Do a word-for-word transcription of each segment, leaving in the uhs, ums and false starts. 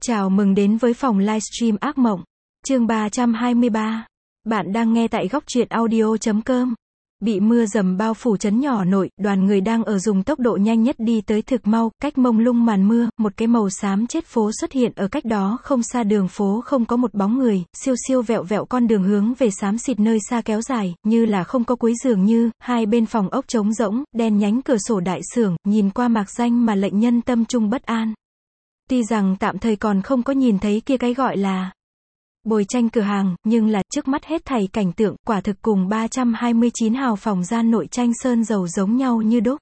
Chào mừng đến với phòng livestream ác mộng. Chương ba trăm hai mươi ba. Bạn đang nghe tại góc truyện audio chấm com. Bị mưa dầm bao phủ trấn nhỏ nội, đoàn người đang ở dùng tốc độ nhanh nhất đi tới thực mau, cách mông lung màn mưa, một cái màu xám chết phố xuất hiện ở cách đó không xa, đường phố không có một bóng người, siêu siêu vẹo vẹo con đường hướng về xám xịt nơi xa kéo dài, như là không có cuối, dường như hai bên phòng ốc trống rỗng, đen nhánh cửa sổ đại sưởng, nhìn qua mạc danh mà lệnh nhân tâm trung bất an. Tuy rằng tạm thời còn không có nhìn thấy kia cái gọi là bồi tranh cửa hàng, nhưng là trước mắt hết thảy cảnh tượng quả thực cùng ba trăm hai mươi chín hào phòng gian nội tranh sơn dầu giống nhau như đúc.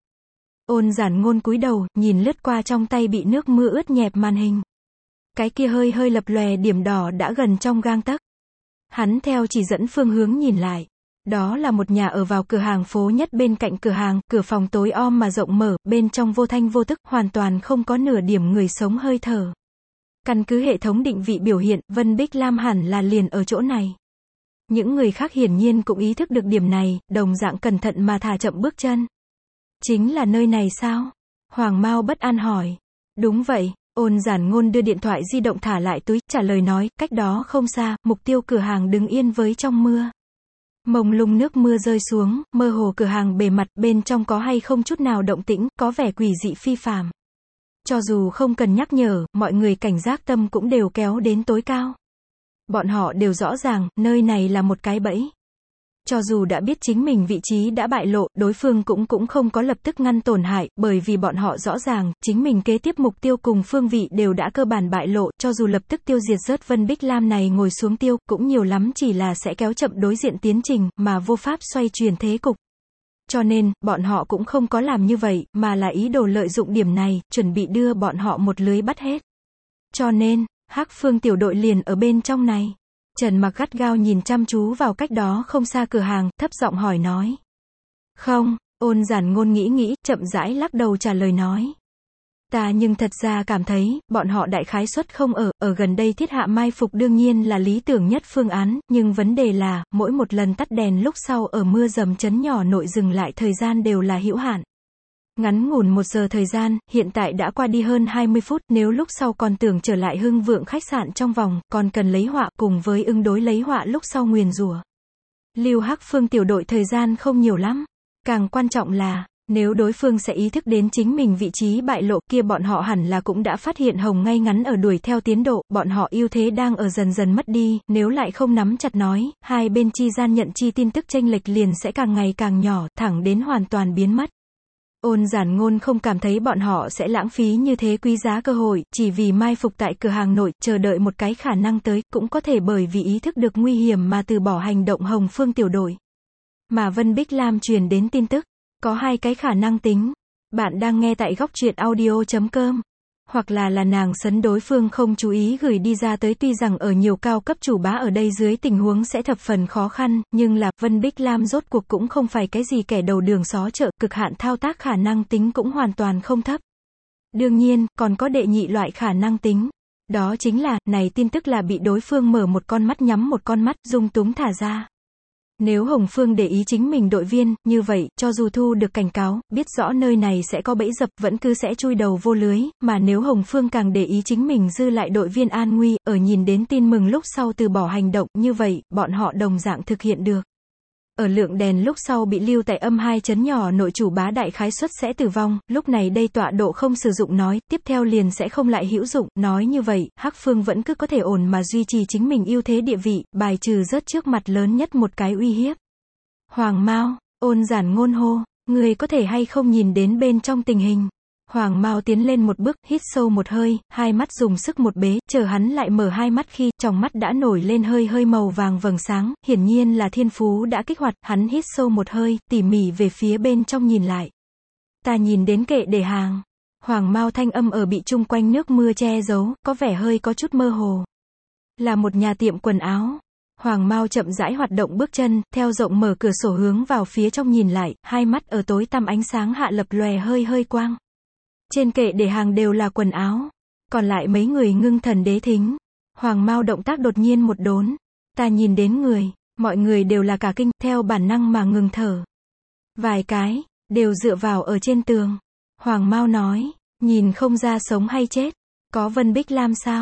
Ôn Giản Ngôn cúi đầu, nhìn lướt qua trong tay bị nước mưa ướt nhẹp màn hình. Cái kia hơi hơi lập lòe điểm đỏ đã gần trong gang tấc. Hắn theo chỉ dẫn phương hướng nhìn lại. Đó là một nhà ở vào cửa hàng phố nhất bên cạnh cửa hàng, cửa phòng tối om mà rộng mở, bên trong vô thanh vô tức, hoàn toàn không có nửa điểm người sống hơi thở. Căn cứ hệ thống định vị biểu hiện, Vân Bích Lam hẳn là liền ở chỗ này. Những người khác hiển nhiên cũng ý thức được điểm này, đồng dạng cẩn thận mà thả chậm bước chân. Chính là nơi này sao? Hoàng Mao bất an hỏi. Đúng vậy. Ôn Giản Ngôn đưa điện thoại di động thả lại túi, trả lời nói, cách đó không xa, mục tiêu cửa hàng đứng yên với trong mưa. Mông lung nước mưa rơi xuống, mơ hồ cửa hàng bề mặt, bên trong có hay không chút nào động tĩnh, có vẻ quỷ dị phi phàm. Cho dù không cần nhắc nhở, mọi người cảnh giác tâm cũng đều kéo đến tối cao. Bọn họ đều rõ ràng, nơi này là một cái bẫy. Cho dù đã biết chính mình vị trí đã bại lộ, đối phương cũng cũng không có lập tức ngăn tổn hại, bởi vì bọn họ rõ ràng, chính mình kế tiếp mục tiêu cùng phương vị đều đã cơ bản bại lộ, cho dù lập tức tiêu diệt rớt Vân Bích Lam này ngồi xuống tiêu, cũng nhiều lắm chỉ là sẽ kéo chậm đối diện tiến trình, mà vô pháp xoay chuyển thế cục. Cho nên, bọn họ cũng không có làm như vậy, mà là ý đồ lợi dụng điểm này, chuẩn bị đưa bọn họ một lưới bắt hết. Cho nên, Hắc Phương tiểu đội liền ở bên trong này. Trần Mặc gắt gao nhìn chăm chú vào cách đó không xa cửa hàng, thấp giọng hỏi nói. Không, Ôn Giản Ngôn nghĩ nghĩ, chậm rãi lắc đầu trả lời nói. Ta nhưng thật ra cảm thấy, bọn họ đại khái suất không ở, ở gần đây thiết hạ mai phục đương nhiên là lý tưởng nhất phương án, nhưng vấn đề là, mỗi một lần tắt đèn lúc sau ở mưa dầm trấn nhỏ nội dừng lại thời gian đều là hữu hạn. Ngắn ngủn một giờ thời gian, hiện tại đã qua đi hơn hai mươi phút, nếu lúc sau còn tưởng trở lại hưng vượng khách sạn trong vòng, còn cần lấy họa, cùng với ứng đối lấy họa lúc sau nguyền rủa. Lưu Hắc Phương tiểu đội thời gian không nhiều lắm. Càng quan trọng là, nếu đối phương sẽ ý thức đến chính mình vị trí bại lộ, kia bọn họ hẳn là cũng đã phát hiện Hồng ngay ngắn ở đuổi theo tiến độ, bọn họ ưu thế đang ở dần dần mất đi, nếu lại không nắm chặt nói, hai bên chi gian nhận chi tin tức chênh lệch liền sẽ càng ngày càng nhỏ, thẳng đến hoàn toàn biến mất. Ôn Giản Ngôn không cảm thấy bọn họ sẽ lãng phí như thế quý giá cơ hội, chỉ vì mai phục tại cửa hàng nội, chờ đợi một cái khả năng tới, cũng có thể bởi vì ý thức được nguy hiểm mà từ bỏ hành động Hồng Phương tiểu đội. Mà Vân Bích Lam truyền đến tin tức, có hai cái khả năng tính. Bạn đang nghe tại góc truyện audio chấm com. Hoặc là là nàng sấn đối phương không chú ý gửi đi ra tới, tuy rằng ở nhiều cao cấp chủ bá ở đây dưới tình huống sẽ thập phần khó khăn, nhưng là, Vân Bích Lam rốt cuộc cũng không phải cái gì kẻ đầu đường xó chợ, cực hạn thao tác khả năng tính cũng hoàn toàn không thấp. Đương nhiên, còn có đệ nhị loại khả năng tính. Đó chính là, này tin tức là bị đối phương mở một con mắt nhắm một con mắt, dung túng thả ra. Nếu Hồng Phương để ý chính mình đội viên, như vậy, cho dù thu được cảnh cáo, biết rõ nơi này sẽ có bẫy dập, vẫn cứ sẽ chui đầu vô lưới, mà nếu Hồng Phương càng để ý chính mình dư lại đội viên an nguy, ở nhìn đến tin mừng lúc sau từ bỏ hành động, như vậy, bọn họ đồng dạng thực hiện được. Ở lượng đèn lúc sau bị lưu tại âm hai chấn nhỏ nội chủ bá đại khái suất sẽ tử vong, lúc này đây tọa độ không sử dụng nói, tiếp theo liền sẽ không lại hữu dụng, nói như vậy, Hắc Phương vẫn cứ có thể ổn mà duy trì chính mình ưu thế địa vị, bài trừ rớt trước mặt lớn nhất một cái uy hiếp. Hoàng Mao, Ôn Giản Ngôn hô, người có thể hay không nhìn đến bên trong tình hình. Hoàng Mao tiến lên một bước, hít sâu một hơi, hai mắt dùng sức một bế, chờ hắn lại mở hai mắt khi, trong mắt đã nổi lên hơi hơi màu vàng vầng sáng, hiển nhiên là thiên phú đã kích hoạt, hắn hít sâu một hơi, tỉ mỉ về phía bên trong nhìn lại. Ta nhìn đến kệ để hàng. Hoàng Mao thanh âm ở bị chung quanh nước mưa che giấu, có vẻ hơi có chút mơ hồ. Là một nhà tiệm quần áo. Hoàng Mao chậm rãi hoạt động bước chân, theo rộng mở cửa sổ hướng vào phía trong nhìn lại, hai mắt ở tối tăm ánh sáng hạ lập lòe hơi hơi quang. Trên kệ để hàng đều là quần áo. Còn lại mấy người ngưng thần đế thính. Hoàng Mao động tác đột nhiên một đốn. Ta nhìn đến người, mọi người đều là cả kinh, theo bản năng mà ngừng thở. Vài cái, đều dựa vào ở trên tường. Hoàng Mao nói, nhìn không ra sống hay chết. Có Vân Bích Lam sao?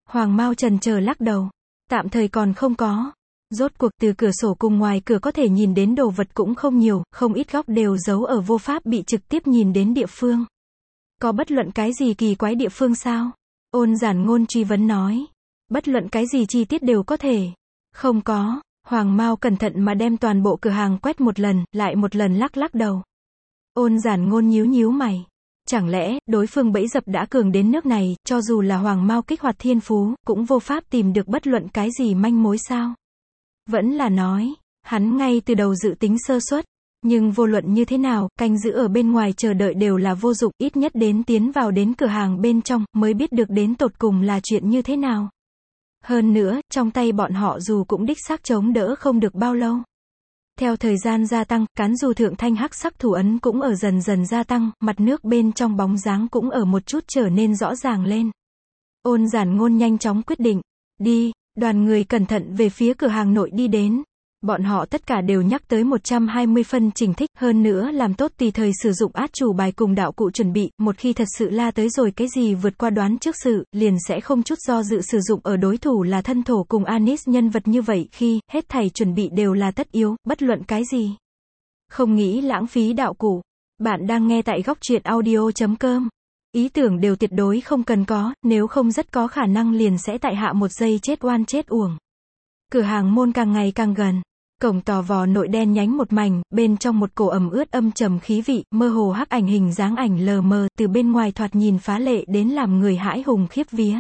Hoàng Mao chần chờ lắc đầu. Tạm thời còn không có. Rốt cuộc từ cửa sổ cùng ngoài cửa có thể nhìn đến đồ vật cũng không nhiều, không ít góc đều giấu ở vô pháp bị trực tiếp nhìn đến địa phương. Có bất luận cái gì kỳ quái địa phương sao? Ôn Giản Ngôn truy vấn nói. Bất luận cái gì chi tiết đều có thể. Không có. Hoàng Mao cẩn thận mà đem toàn bộ cửa hàng quét một lần, lại một lần lắc lắc đầu. Ôn Giản Ngôn nhíu nhíu mày. Chẳng lẽ, đối phương bẫy dập đã cường đến nước này, cho dù là Hoàng Mao kích hoạt thiên phú, cũng vô pháp tìm được bất luận cái gì manh mối sao? Vẫn là nói, hắn ngay từ đầu dự tính sơ suất. Nhưng vô luận như thế nào, canh giữ ở bên ngoài chờ đợi đều là vô dụng, ít nhất đến tiến vào đến cửa hàng bên trong, mới biết được đến tột cùng là chuyện như thế nào. Hơn nữa, trong tay bọn họ dù cũng đích xác chống đỡ không được bao lâu. Theo thời gian gia tăng, cán dù thượng thanh hắc sắc thủ ấn cũng ở dần dần gia tăng, mặt nước bên trong bóng dáng cũng ở một chút trở nên rõ ràng lên. Ôn Giản Ngôn nhanh chóng quyết định. Đi, đoàn người cẩn thận về phía cửa hàng nội đi đến. Bọn họ tất cả đều nhắc tới một trăm hai mươi phân trình thích, hơn nữa làm tốt tùy thời sử dụng át chủ bài cùng đạo cụ chuẩn bị, một khi thật sự la tới rồi cái gì vượt qua đoán trước sự, liền sẽ không chút do dự sử dụng ở đối thủ là thân thổ cùng Anis nhân vật như vậy khi, hết thảy chuẩn bị đều là tất yếu, bất luận cái gì. Không nghĩ lãng phí đạo cụ. Bạn đang nghe tại góc truyện audio chấm com. Ý tưởng đều tuyệt đối không cần có, nếu không rất có khả năng liền sẽ tại hạ một giây chết oan chết uổng. Cửa hàng môn càng ngày càng gần. Cổng tò vò nội đen nhánh một mảnh, bên trong một cổ ẩm ướt âm trầm khí vị, mơ hồ hắc ảnh hình dáng ảnh lờ mờ, từ bên ngoài thoạt nhìn phá lệ đến làm người hãi hùng khiếp vía.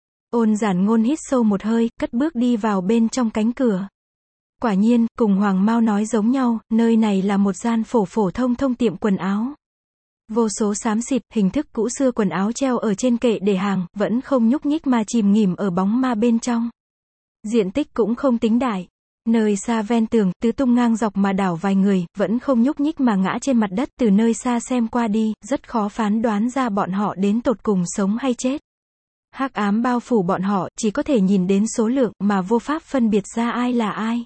Ôn Giản Ngôn hít sâu một hơi, cất bước đi vào bên trong cánh cửa. Quả nhiên, cùng Hoàng Mao nói giống nhau, nơi này là một gian phổ phổ thông thông tiệm quần áo. Vô số xám xịt, hình thức cũ xưa quần áo treo ở trên kệ để hàng, vẫn không nhúc nhích mà chìm nghỉm ở bóng ma bên trong. Diện tích cũng không tính đại. Nơi xa ven tường, tứ tung ngang dọc mà đảo vài người, vẫn không nhúc nhích mà ngã trên mặt đất, từ nơi xa xem qua đi, rất khó phán đoán ra bọn họ đến tột cùng sống hay chết. Hắc ám bao phủ bọn họ, chỉ có thể nhìn đến số lượng, mà vô pháp phân biệt ra ai là ai.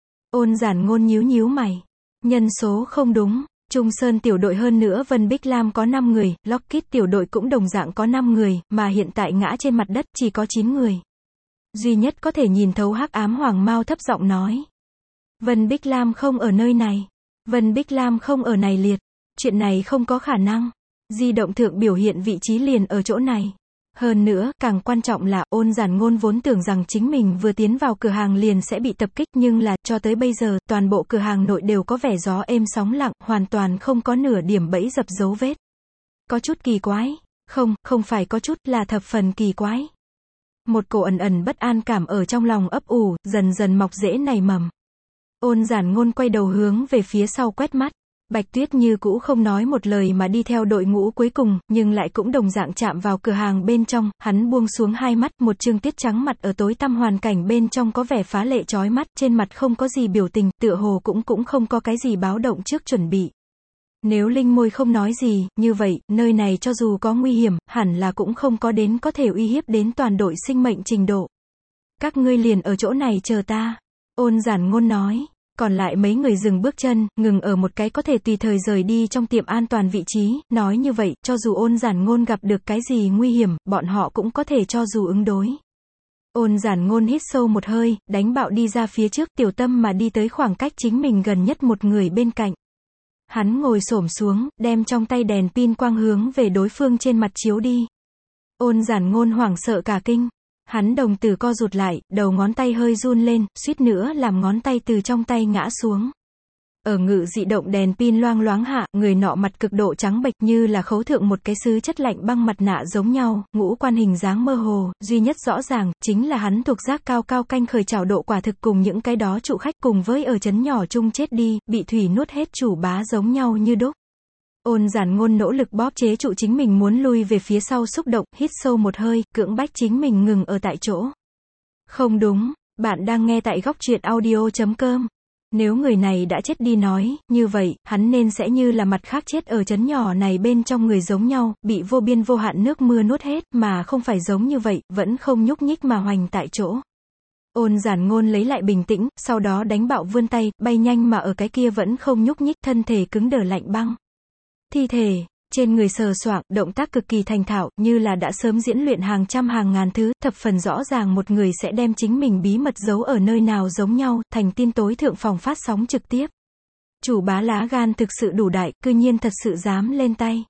Ôn Giản Ngôn nhíu nhíu mày. Nhân số không đúng. Trung Sơn tiểu đội hơn nữa Vân Bích Lam có năm người, Lockheed tiểu đội cũng đồng dạng có năm người, mà hiện tại ngã trên mặt đất chỉ có chín người. Duy nhất có thể nhìn thấu hắc ám Hoàng Mao thấp giọng nói. Vân Bích Lam không ở nơi này. Vân Bích Lam không ở này liệt. Chuyện này không có khả năng. Di động thượng biểu hiện vị trí liền ở chỗ này. Hơn nữa, càng quan trọng là, Ôn Giản Ngôn vốn tưởng rằng chính mình vừa tiến vào cửa hàng liền sẽ bị tập kích, nhưng là, cho tới bây giờ, toàn bộ cửa hàng nội đều có vẻ gió êm sóng lặng, hoàn toàn không có nửa điểm bẫy dập dấu vết. Có chút kỳ quái. Không, không phải có chút, là thập phần kỳ quái. Một cổ ẩn ẩn bất an cảm ở trong lòng ấp ủ, dần dần mọc rễ nảy mầm. Ôn Giản Ngôn quay đầu hướng về phía sau quét mắt. Bạch Tuyết như cũ không nói một lời mà đi theo đội ngũ cuối cùng, nhưng lại cũng đồng dạng chạm vào cửa hàng bên trong, hắn buông xuống hai mắt, một trương tiết trắng mặt ở tối tăm hoàn cảnh bên trong có vẻ phá lệ chói mắt, trên mặt không có gì biểu tình, tựa hồ cũng cũng không có cái gì báo động trước chuẩn bị. Nếu Linh Môi không nói gì, như vậy, nơi này cho dù có nguy hiểm, hẳn là cũng không có đến có thể uy hiếp đến toàn đội sinh mệnh trình độ. Các ngươi liền ở chỗ này chờ ta. Ôn Giản Ngôn nói. Còn lại mấy người dừng bước chân, ngừng ở một cái có thể tùy thời rời đi trong tiệm an toàn vị trí, nói như vậy, cho dù Ôn Giản Ngôn gặp được cái gì nguy hiểm, bọn họ cũng có thể cho dù ứng đối. Ôn Giản Ngôn hít sâu một hơi, đánh bạo đi ra phía trước, tiểu tâm mà đi tới khoảng cách chính mình gần nhất một người bên cạnh. Hắn ngồi xổm xuống, đem trong tay đèn pin quang hướng về đối phương trên mặt chiếu đi. Ôn Giản Ngôn hoảng sợ cả kinh. Hắn đồng tử co rụt lại, đầu ngón tay hơi run lên, suýt nữa làm ngón tay từ trong tay ngã xuống. Ở ngự dị động đèn pin loang loáng hạ, người nọ mặt cực độ trắng bệch như là khấu thượng một cái sứ chất lạnh băng mặt nạ giống nhau, ngũ quan hình dáng mơ hồ, duy nhất rõ ràng, chính là hắn thuộc giác cao cao canh khởi trào độ quả thực cùng những cái đó trụ khách cùng với ở trấn nhỏ chung chết đi, bị thủy nuốt hết chủ bá giống nhau như đúc. Ôn Giản Ngôn nỗ lực bóp chế trụ chính mình muốn lui về phía sau xúc động, hít sâu một hơi, cưỡng bách chính mình ngừng ở tại chỗ. Không đúng, bạn đang nghe tại góc truyện audio chấm com. Nếu người này đã chết đi nói, như vậy, hắn nên sẽ như là mặt khác chết ở trấn nhỏ này bên trong người giống nhau, bị vô biên vô hạn nước mưa nuốt hết, mà không phải giống như vậy, vẫn không nhúc nhích mà hoành tại chỗ. Ôn Giản Ngôn lấy lại bình tĩnh, sau đó đánh bạo vươn tay, bay nhanh mà ở cái kia vẫn không nhúc nhích, thân thể cứng đờ lạnh băng. Thi thể, Trên người sờ soạng, động tác cực kỳ thành thạo, như là đã sớm diễn luyện hàng trăm hàng ngàn thứ, thập phần rõ ràng một người sẽ đem chính mình bí mật giấu ở nơi nào giống nhau, thành tin tối thượng phòng phát sóng trực tiếp. Chủ bá lá gan thực sự đủ đại, cư nhiên thật sự dám lên tay.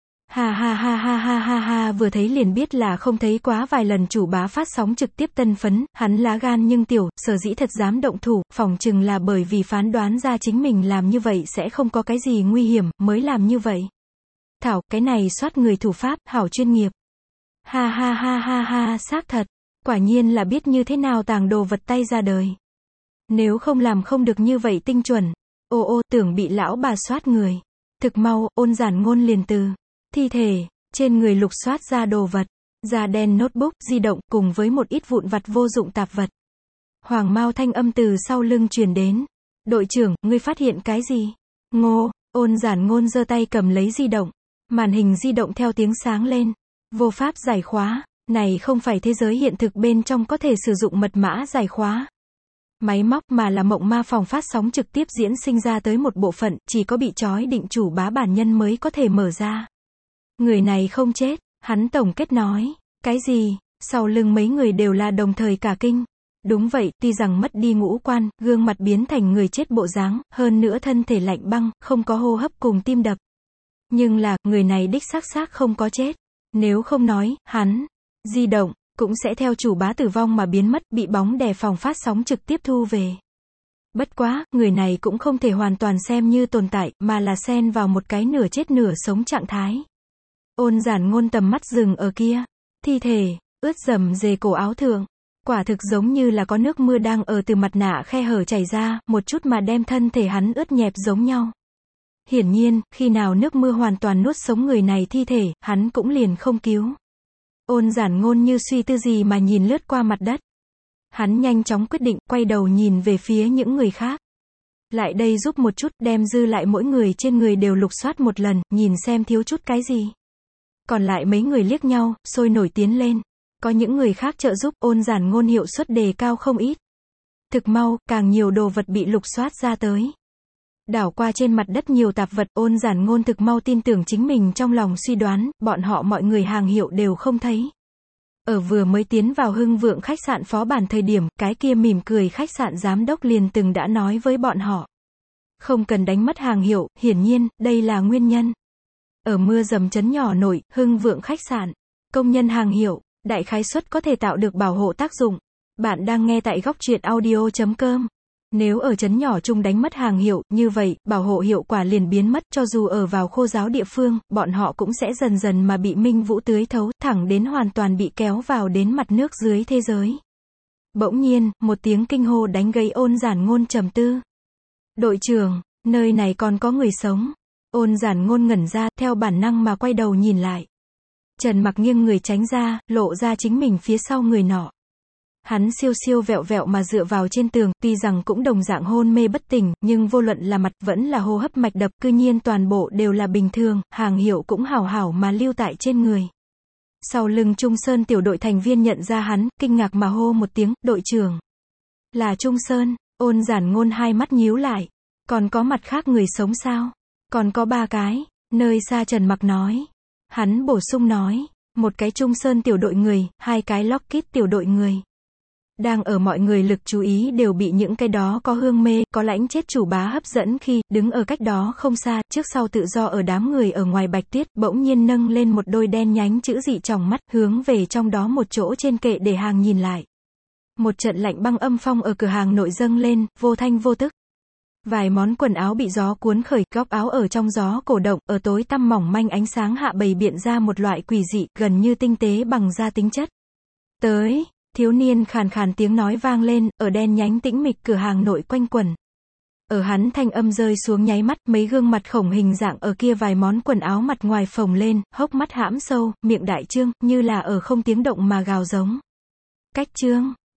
Ha ha ha ha ha ha ha, vừa thấy liền biết là không thấy quá vài lần chủ bá phát sóng trực tiếp tân phấn, hắn lá gan nhưng tiểu, sở dĩ thật dám động thủ, phỏng chừng là bởi vì phán đoán ra chính mình làm như vậy sẽ không có cái gì nguy hiểm, mới làm như vậy. Thảo, cái này soát người thủ pháp, hảo chuyên nghiệp. Ha ha ha ha ha, xác thật. Quả nhiên là biết như thế nào tàng đồ vật tay ra đời. Nếu không làm không được như vậy tinh chuẩn. Ô ô, tưởng bị lão bà soát người. Thực mau, Ôn Giản Ngôn liền từ thi thể, trên người lục soát ra đồ vật. Da đen notebook, di động, cùng với một ít vụn vặt vô dụng tạp vật. Hoàng Mao thanh âm từ sau lưng truyền đến. Đội trưởng, ngươi phát hiện cái gì? Ngô, Ôn Giản Ngôn giơ tay cầm lấy di động. Màn hình di động theo tiếng sáng lên. Vô pháp giải khóa. Này không phải thế giới hiện thực bên trong có thể sử dụng mật mã giải khóa. Máy móc mà là mộng ma phòng phát sóng trực tiếp diễn sinh ra tới một bộ phận, chỉ có bị trói định chủ bá bản nhân mới có thể mở ra. Người này không chết, hắn tổng kết nói. Cái gì? Sau lưng mấy người đều là đồng thời cả kinh. Đúng vậy, tuy rằng mất đi ngũ quan, gương mặt biến thành người chết bộ dáng, hơn nữa thân thể lạnh băng, không có hô hấp cùng tim đập. Nhưng là, người này đích xác xác không có chết. Nếu không nói, hắn, di động, cũng sẽ theo chủ bá tử vong mà biến mất, bị bóng đè phòng phát sóng trực tiếp thu về. Bất quá, người này cũng không thể hoàn toàn xem như tồn tại, mà là xen vào một cái nửa chết nửa sống trạng thái. Ôn Giản Ngôn tầm mắt dừng ở kia. Thi thể, ướt dầm dề cổ áo thượng. Quả thực giống như là có nước mưa đang ở từ mặt nạ khe hở chảy ra, một chút mà đem thân thể hắn ướt nhẹp giống nhau. Hiển nhiên, khi nào nước mưa hoàn toàn nuốt sống người này thi thể, hắn cũng liền không cứu. Ôn Giản Ngôn như suy tư gì mà nhìn lướt qua mặt đất. Hắn nhanh chóng quyết định, quay đầu nhìn về phía những người khác. Lại đây giúp một chút, đem dư lại mỗi người trên người đều lục soát một lần, nhìn xem thiếu chút cái gì. Còn lại mấy người liếc nhau, sôi nổi tiến lên. Có những người khác trợ giúp, Ôn Giản Ngôn hiệu suất đề cao không ít. Thực mau, càng nhiều đồ vật bị lục soát ra tới. Đảo qua trên mặt đất nhiều tạp vật, Ôn Giản Ngôn thực mau tin tưởng chính mình trong lòng suy đoán, bọn họ mọi người hàng hiệu đều không thấy. Ở vừa mới tiến vào Hưng Vượng khách sạn phó bản thời điểm, cái kia mỉm cười khách sạn giám đốc liền từng đã nói với bọn họ. Không cần đánh mất hàng hiệu, hiển nhiên, đây là nguyên nhân. Ở mưa dầm chấn nhỏ nổi, Hưng Vượng khách sạn, công nhân hàng hiệu, đại khái suất có thể tạo được bảo hộ tác dụng. Bạn đang nghe tại góc truyện audio chấm com. Nếu ở trấn nhỏ chung đánh mất hàng hiệu, như vậy, bảo hộ hiệu quả liền biến mất, cho dù ở vào khô giáo địa phương, bọn họ cũng sẽ dần dần mà bị minh vũ tưới thấu, thẳng đến hoàn toàn bị kéo vào đến mặt nước dưới thế giới. Bỗng nhiên, một tiếng kinh hô đánh gây Ôn Giản Ngôn trầm tư. Đội trưởng, nơi này còn có người sống. Ôn Giản Ngôn ngẩn ra, theo bản năng mà quay đầu nhìn lại. Trần Mặc nghiêng người tránh ra, lộ ra chính mình phía sau người nọ. Hắn siêu siêu vẹo vẹo mà dựa vào trên tường, tuy rằng cũng đồng dạng hôn mê bất tỉnh, nhưng vô luận là mặt vẫn là hô hấp mạch đập, cư nhiên toàn bộ đều là bình thường, hàng hiệu cũng hảo hảo mà lưu tại trên người. Sau lưng Trung Sơn tiểu đội thành viên nhận ra hắn, kinh ngạc mà hô một tiếng, đội trưởng. Là Trung Sơn. Ôn Giản Ngôn hai mắt nhíu lại. Còn có mặt khác người sống sao? Còn có ba cái. Nơi xa Trần Mặc nói. Hắn bổ sung nói. Một cái Trung Sơn tiểu đội người, hai cái Lockheed tiểu đội người. Đang ở mọi người lực chú ý đều bị những cái đó có hương mê, có lãnh chết chủ bá hấp dẫn khi, đứng ở cách đó không xa, trước sau tự do ở đám người ở ngoài Bạch Tuyết, bỗng nhiên nâng lên một đôi đen nhánh chữ dị tròng mắt, hướng về trong đó một chỗ trên kệ để hàng nhìn lại. Một trận lạnh băng âm phong ở cửa hàng nội dâng lên, vô thanh vô tức. Vài món quần áo bị gió cuốn khởi, góc áo ở trong gió cổ động, ở tối tăm mỏng manh ánh sáng hạ bày biện ra một loại quỷ dị, gần như tinh tế bằng da tính chất. Tới, thiếu niên khàn khàn tiếng nói vang lên, ở đen nhánh tĩnh mịch cửa hàng nội quanh quẩn. Ở hắn thanh âm rơi xuống nháy mắt, mấy gương mặt khổng hình dạng ở kia vài món quần áo mặt ngoài phồng lên, hốc mắt hãm sâu, miệng đại trương, như là ở không tiếng động mà gào giống. Cách trương,